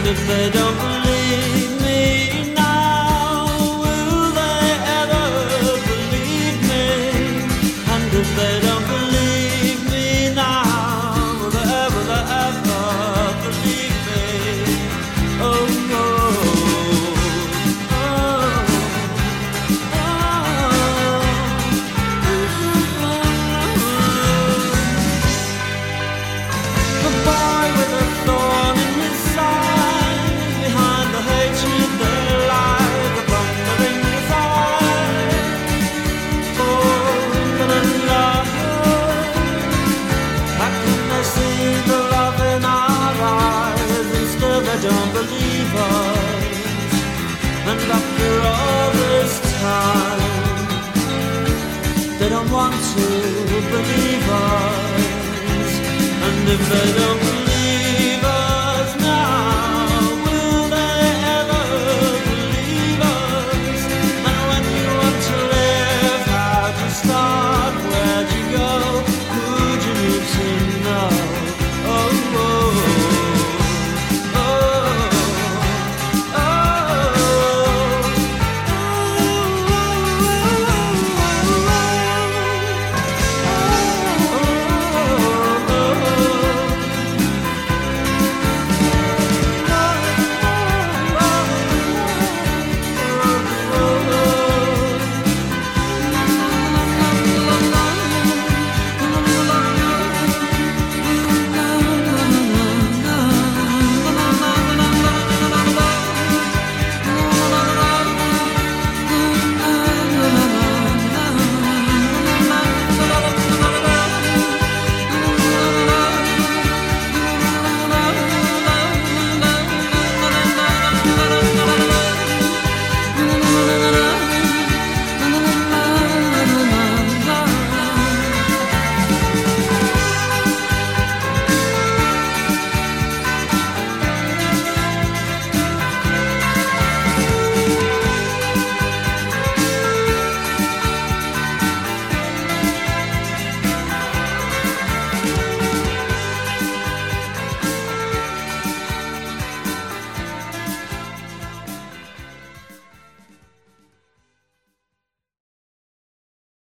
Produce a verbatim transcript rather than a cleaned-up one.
if they don't believe me now, will they ever believe me? And if they don't believe me now, will they ever, will they ever believe me? Oh no. Don't believe us, and after all this time, they don't want to believe us, and if they don't